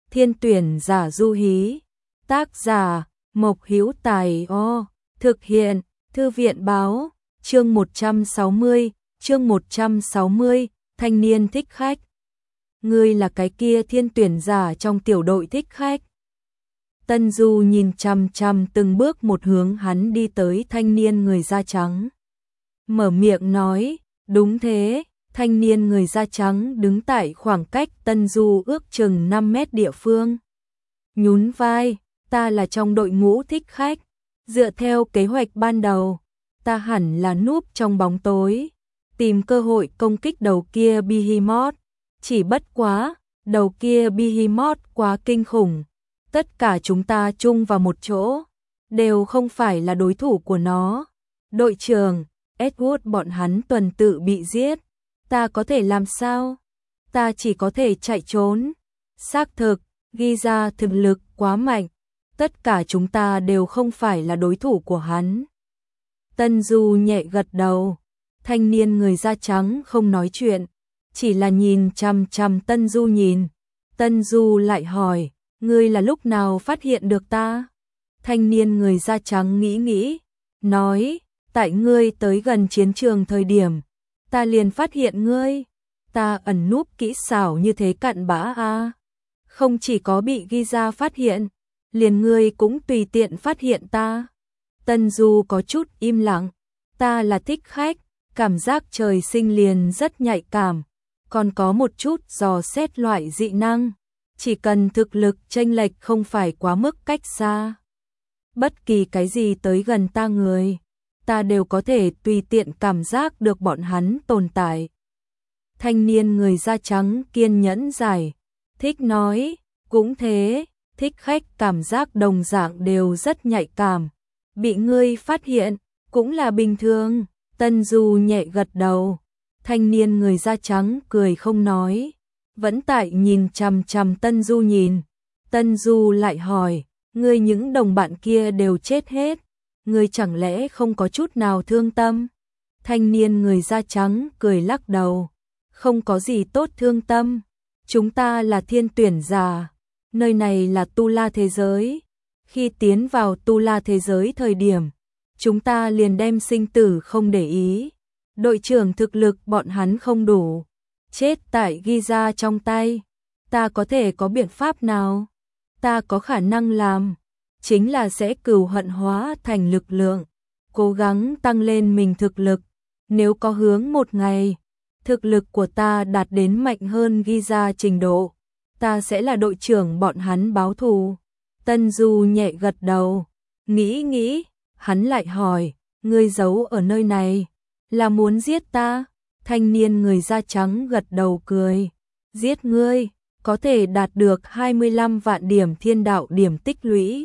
Thiên tuyển giả Du Hí. Tác giả Mộc Hữu Tài. Thực hiện Thư viện báo. Chương 160. Chương 160. Thanh niên thích khách. Ngươi là cái kia thiên tuyển giả trong tiểu đội thích khách. Tân Du nhìn chằm chằm từng bước một hướng hắn đi tới thanh niên người da trắng. Mở miệng nói, đúng thế. Thanh niên người da trắng đứng tại khoảng cách Tân Du ước chừng 5 mét địa phương. Nhún vai, ta là trong đội ngũ thích khách. Dựa theo kế hoạch ban đầu, ta hẳn là núp trong bóng tối, tìm cơ hội công kích đầu kia Behemoth. Chỉ bất quá, đầu kia Behemoth quá kinh khủng. Tất cả chúng ta chung vào một chỗ, đều không phải là đối thủ của nó. Đội trưởng, Edward bọn hắn tuần tự bị giết. Ta có thể làm sao? Ta chỉ có thể chạy trốn. Xác thực, ghi ra thực lực quá mạnh. Tất cả chúng ta đều không phải là đối thủ của hắn. Tân Du nhẹ gật đầu. Thanh niên người da trắng không nói chuyện, chỉ là nhìn chằm chằm Tân Du nhìn. Tân Du lại hỏi, ngươi là lúc nào phát hiện được ta? Thanh niên người da trắng nghĩ, nói, tại ngươi tới gần chiến trường thời điểm, ta liền phát hiện ngươi. Ta ẩn núp kỹ xảo như thế cặn bã a. Không chỉ có bị ghi ra phát hiện, liền ngươi cũng tùy tiện phát hiện ta. Tân Du có chút im lặng. Ta là thích khách, cảm giác trời sinh liền rất nhạy cảm, còn có một chút dò xét loại dị năng. Chỉ cần thực lực chênh lệch không phải quá mức cách xa, bất kỳ cái gì tới gần ta người, ta đều có thể tùy tiện cảm giác được bọn hắn tồn tại. Thanh niên người da trắng kiên nhẫn giải thích nói, cũng thế, thích khách cảm giác đồng dạng đều rất nhạy cảm. Bị ngươi phát hiện, cũng là bình thường. Tân Du nhẹ gật đầu. Thanh niên người da trắng cười không nói, vẫn tại nhìn chằm chằm Tân Du nhìn. Tân Du lại hỏi, ngươi những đồng bạn kia đều chết hết, ngươi chẳng lẽ không có chút nào thương tâm? Thanh niên người da trắng cười lắc đầu, không có gì tốt thương tâm. Chúng ta là thiên tuyển giả, nơi này là Tu La thế giới. Khi tiến vào Tu La thế giới thời điểm, chúng ta liền đem sinh tử không để ý. Đội trưởng thực lực bọn hắn không đủ, chết tại ghi ra trong tay. Ta có thể có biện pháp nào? Ta có khả năng làm, chính là sẽ cừu hận hóa thành lực lượng, cố gắng tăng lên mình thực lực. Nếu có hướng một ngày, thực lực của ta đạt đến mạnh hơn ghi ra trình độ, ta sẽ là đội trưởng bọn hắn báo thù. Tân Du nhẹ gật đầu, nghĩ, hắn lại hỏi, ngươi giấu ở nơi này, là muốn giết ta? Thanh niên người da trắng gật đầu cười, giết ngươi, có thể đạt được 25 vạn điểm thiên đạo điểm tích lũy.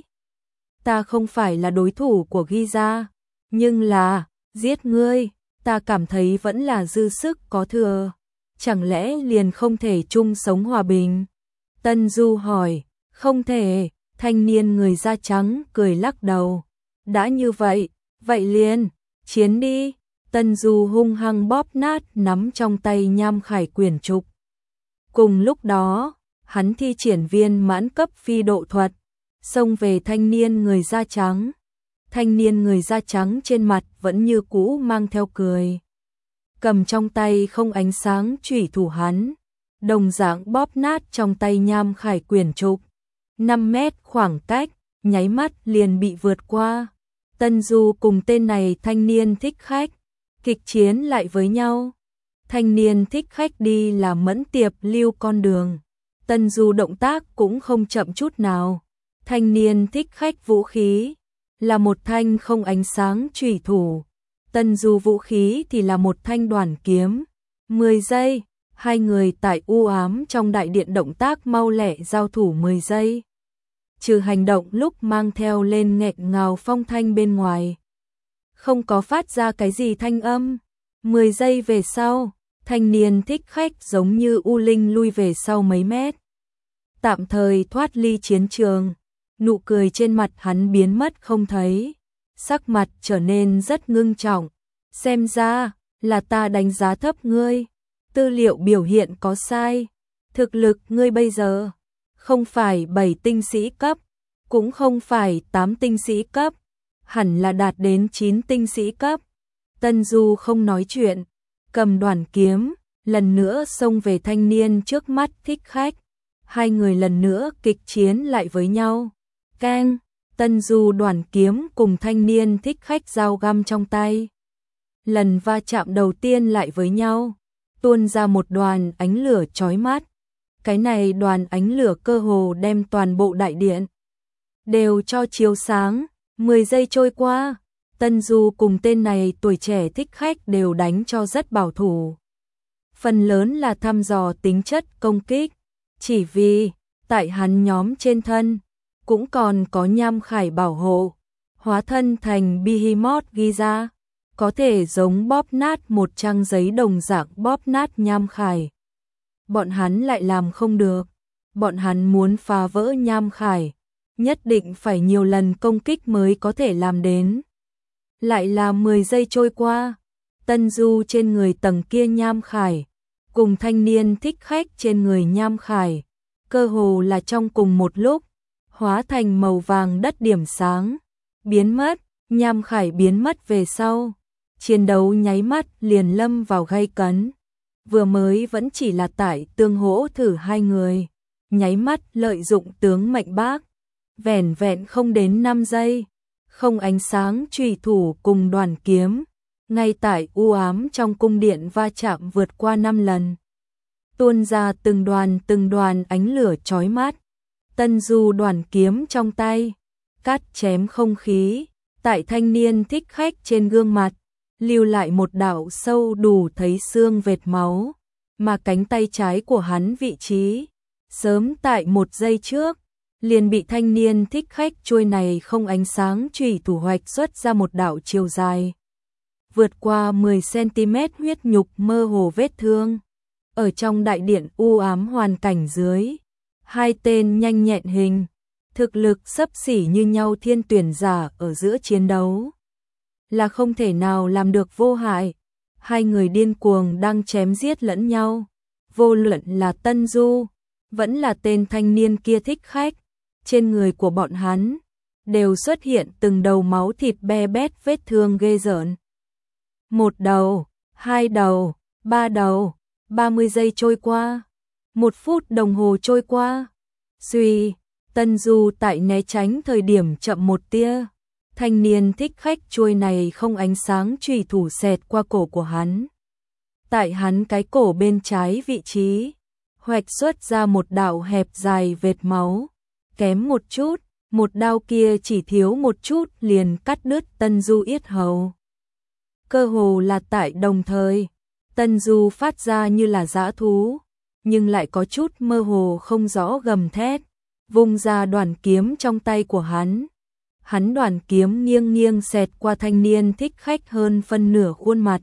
Ta không phải là đối thủ của ghi ra, nhưng là, giết ngươi, ta cảm thấy vẫn là dư sức có thừa. Chẳng lẽ liền không thể chung sống hòa bình? Tân Du hỏi, không thể. Thanh niên người da trắng cười lắc đầu. Đã như vậy, vậy liền, chiến đi. Tân Du hung hăng bóp nát nắm trong tay nham khải quyển trục. Cùng lúc đó, hắn thi triển viên mãn cấp phi độ thuật, xông về thanh niên người da trắng. Thanh niên người da trắng trên mặt vẫn như cũ mang theo cười. Cầm trong tay không ánh sáng chủy thủ hắn, đồng dạng bóp nát trong tay nham khải quyển trục. 5 mét khoảng cách, nháy mắt liền bị vượt qua. Tân Du cùng tên này thanh niên thích khách, kịch chiến lại với nhau. Thanh niên thích khách đi là mẫn tiệp lưu con đường. Tân Du động tác cũng không chậm chút nào. Thanh niên thích khách vũ khí là một thanh không ánh sáng chủy thủ. Tân Du vũ khí thì là một thanh đoản kiếm. 10 giây. Hai người tại u ám trong đại điện động tác mau lẹ giao thủ 10 giây. Trừ hành động lúc mang theo lên nghẹn ngào phong thanh bên ngoài, không có phát ra cái gì thanh âm. 10 giây về sau, thanh niên thích khách giống như u linh lui về sau mấy mét. Tạm thời thoát ly chiến trường, nụ cười trên mặt hắn biến mất không thấy. Sắc mặt trở nên rất ngưng trọng. Xem ra, là ta đánh giá thấp ngươi. Tư liệu biểu hiện có sai. Thực lực ngươi bây giờ không phải 7 tinh sĩ cấp, cũng không phải 8 tinh sĩ cấp, hẳn là đạt đến 9 tinh sĩ cấp. Tân Du không nói chuyện, cầm đoàn kiếm, lần nữa xông về thanh niên trước mắt thích khách. Hai người lần nữa kịch chiến lại với nhau. Keng, Tân Du đoàn kiếm cùng thanh niên thích khách dao găm trong tay. Lần va chạm đầu tiên lại với nhau, tuôn ra một đoàn ánh lửa chói mắt. Cái này đoàn ánh lửa cơ hồ đem toàn bộ đại điện đều cho chiếu sáng. 10 giây trôi qua, Tân Du cùng tên này tuổi trẻ thích khách đều đánh cho rất bảo thủ. Phần lớn là thăm dò tính chất công kích, chỉ vì tại hắn nhóm trên thân cũng còn có nham khải bảo hộ, hóa thân thành Behemoth Giza, có thể giống bóp nát một trang giấy đồng dạng bóp nát nham khải. Bọn hắn lại làm không được, bọn hắn muốn phá vỡ nham khải, nhất định phải nhiều lần công kích mới có thể làm đến. Lại là 10 giây trôi qua, Tân Du trên người tầng kia nham khải, cùng thanh niên thích khách trên người nham khải, cơ hồ là trong cùng một lúc, hóa thành màu vàng đất điểm sáng, biến mất, nham khải biến mất về sau. Chiến đấu nháy mắt liền lâm vào gay cấn. Vừa mới vẫn chỉ là tại tương hỗ thử hai người, nháy mắt lợi dụng tướng mệnh bác. Vẻn vẹn không đến 5 giây, không ánh sáng chùy thủ cùng đoàn kiếm, ngay tại u ám trong cung điện va chạm vượt qua 5 lần. Tuôn ra từng đoàn ánh lửa chói mắt. Tân Du đoàn kiếm trong tay, cắt chém không khí, tại thanh niên thích khách trên gương mặt, lưu lại một đạo sâu đủ thấy xương vệt máu, mà cánh tay trái của hắn vị trí, sớm tại 1 giây trước, liền bị thanh niên thích khách chuôi này không ánh sáng chùy thủ hoạch xuất ra một đạo chiều dài. Vượt qua 10 cm huyết nhục mơ hồ vết thương. Ở trong đại điện u ám hoàn cảnh dưới, hai tên nhanh nhẹn hình, thực lực xấp xỉ như nhau thiên tuyển giả ở giữa chiến đấu. Là không thể nào làm được vô hại. Hai người điên cuồng đang chém giết lẫn nhau. Vô luận là Tân Du, vẫn là tên thanh niên kia thích khách. Trên người của bọn hắn, đều xuất hiện từng đầu máu thịt be bét vết thương ghê rợn. 1 đầu, 2 đầu, 3 đầu, 30 giây trôi qua. 1 phút đồng hồ trôi qua. Suy, Tân Du tại né tránh thời điểm chậm một tia. Thanh niên thích khách chuôi này không ánh sáng chùy thủ xẹt qua cổ của hắn. Tại hắn cái cổ bên trái vị trí, hoạch xuất ra một đạo hẹp dài vệt máu. Kém một chút, một đao kia chỉ thiếu một chút liền cắt đứt Tân Du yết hầu. Cơ hồ là tại đồng thời, Tân Du phát ra như là dã thú, nhưng lại có chút mơ hồ không rõ gầm thét, vung ra đoàn kiếm trong tay của hắn. Hắn đoàn kiếm nghiêng nghiêng xẹt qua thanh niên thích khách hơn phân nửa khuôn mặt.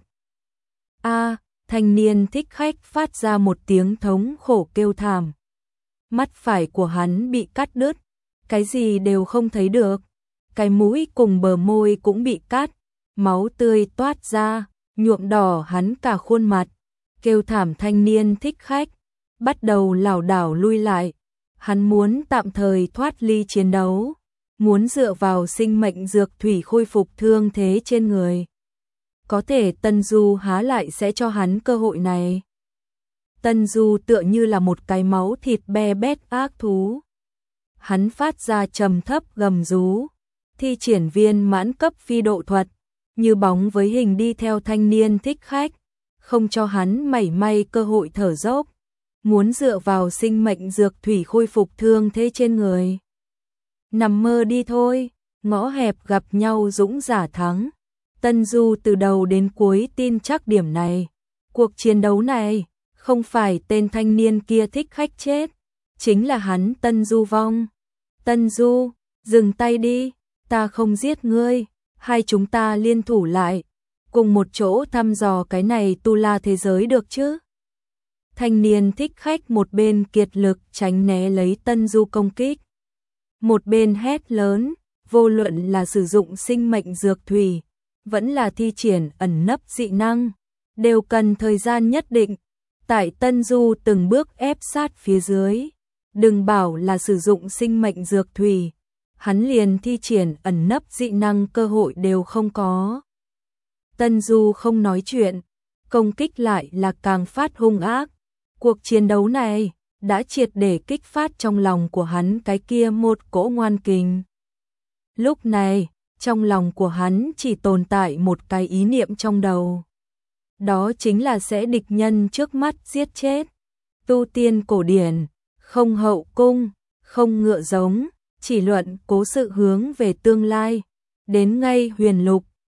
Thanh niên thích khách phát ra một tiếng thống khổ kêu thảm. Mắt phải của hắn bị cắt đứt, cái gì đều không thấy được. Cái mũi cùng bờ môi cũng bị cắt, máu tươi toát ra, nhuộm đỏ hắn cả khuôn mặt. Kêu thảm thanh niên thích khách, bắt đầu lảo đảo lui lại. Hắn muốn tạm thời thoát ly chiến đấu, muốn dựa vào sinh mệnh dược thủy khôi phục thương thế trên người. Có thể Tân Du há lại sẽ cho hắn cơ hội này. Tân Du tựa như là một cái máu thịt be bét ác thú. Hắn phát ra trầm thấp gầm rú, thi triển viên mãn cấp phi độ thuật, như bóng với hình đi theo thanh niên thích khách, không cho hắn mảy may cơ hội thở dốc, muốn dựa vào sinh mệnh dược thủy khôi phục thương thế trên người. Nằm mơ đi thôi, ngõ hẹp gặp nhau dũng giả thắng. Tân Du từ đầu đến cuối tin chắc điểm này. Cuộc chiến đấu này, không phải tên thanh niên kia thích khách chết, chính là hắn Tân Du vong. Tân Du, dừng tay đi, ta không giết ngươi, hai chúng ta liên thủ lại, cùng một chỗ thăm dò cái này tu la thế giới được chứ? Thanh niên thích khách một bên kiệt lực tránh né lấy Tân Du công kích, một bên hét lớn, vô luận là sử dụng sinh mệnh dược thủy, vẫn là thi triển ẩn nấp dị năng, đều cần thời gian nhất định. Tại Tân Du từng bước ép sát phía dưới, Đừng bảo là sử dụng sinh mệnh dược thủy, hắn liền thi triển ẩn nấp dị năng cơ hội đều không có. Tân Du không nói chuyện, công kích lại là càng phát hung ác. Cuộc chiến đấu này đã triệt để kích phát trong lòng của hắn cái kia một cỗ ngoan kình. Lúc này, trong lòng của hắn chỉ tồn tại một cái ý niệm trong đầu. Đó chính là sẽ địch nhân trước mắt giết chết. Tu tiên cổ điển, không hậu cung, không ngựa giống, chỉ luận cố sự hướng về tương lai. Đến ngay huyền lục,